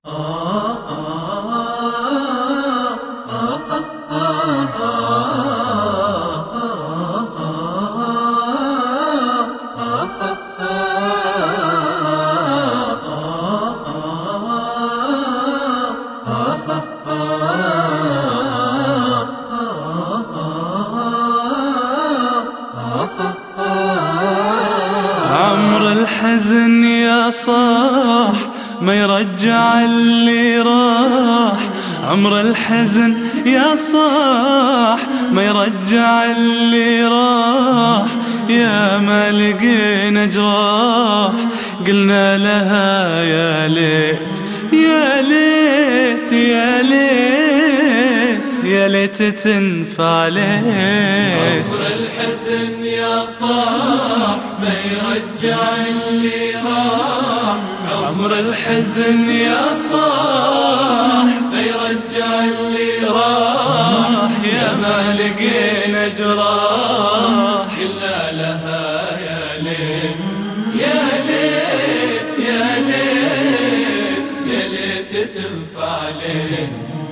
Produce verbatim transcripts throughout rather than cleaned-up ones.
عمر الحزن يا صاح ما يرجع اللي راح. عمر الحزن يا صاح ما يرجع اللي راح. يا ما لقينا جراح قلنا لها يا ليت يا ليت يا ليت يا ليت تنفع ليت. عمر الحزن يا صاح ما يرجع اللي راح. عمر الحزن يا صاح ما يرجع اللي راح. يا ما لقينا جراح قلنا لها يا ليت يا ليت يا ليت يا ليت تنفع ليت.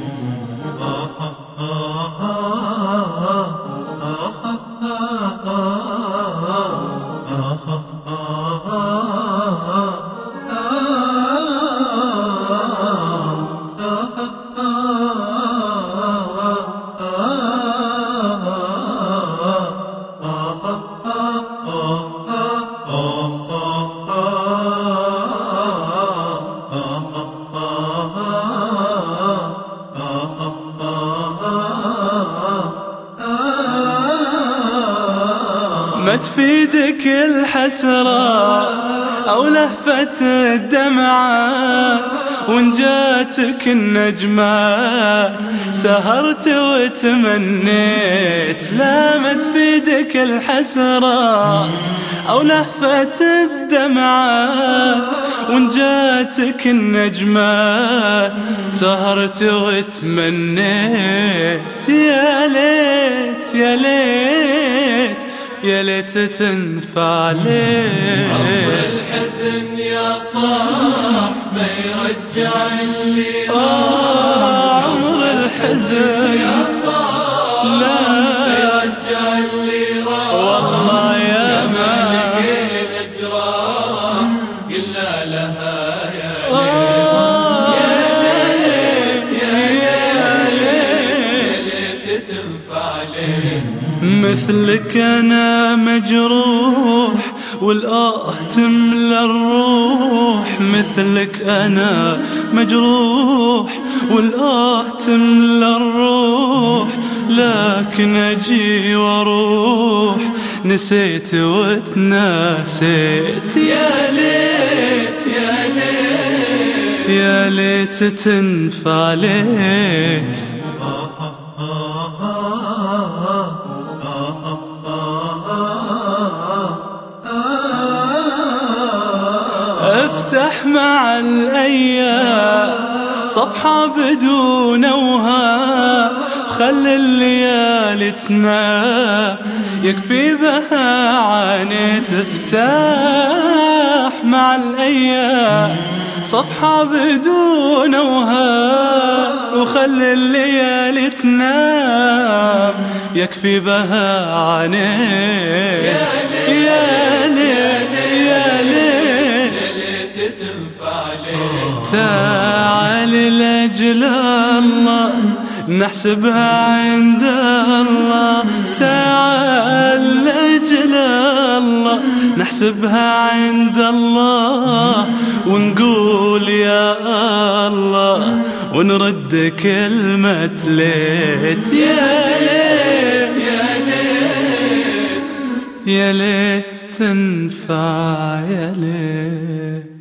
ما تفيدك الحسرات أو لهفة الدمعات وإن جاتك النجمات سهرت وتمنيت. لا ما تفيدك الحسرات أو لهفة الدمعات وإن جاتك النجمات سهرت وتمنيت. يا ليت يا ليت يا ليت تنفع ليت. عمر الحزن يا صاح ما يرجع اللي راح. عمر الحزن يا صاح لا ما يرجع اللي راح. والله يا ما لقينا جراح قلنا لها يا ليت يا ليت يا ليت تنفع ليت. مثلك أنا مجروح والآه تملى الروح. مثلك أنا مجروح والآه تملى الروح. لكن أجي وأروح نسيت وتناسيت. يا ليت يا ليت يا ليت تنفع ليت. افتح مع الأيام صفحة بدون أوهام. خل الليالي تنام يكفي بها عانيت. افتح مع الأيام صفحة بدون أوهام وخل الليالي تنام يكفي بها عانيت. يا ليت يا ليت تعال لأجل الله نحسبها عند الله. تعال لأجل الله نحسبها عند الله ونقول يا الله ونرد كلمة ليت. يا ليت يا ليت يا ليت تنفع يا ليت.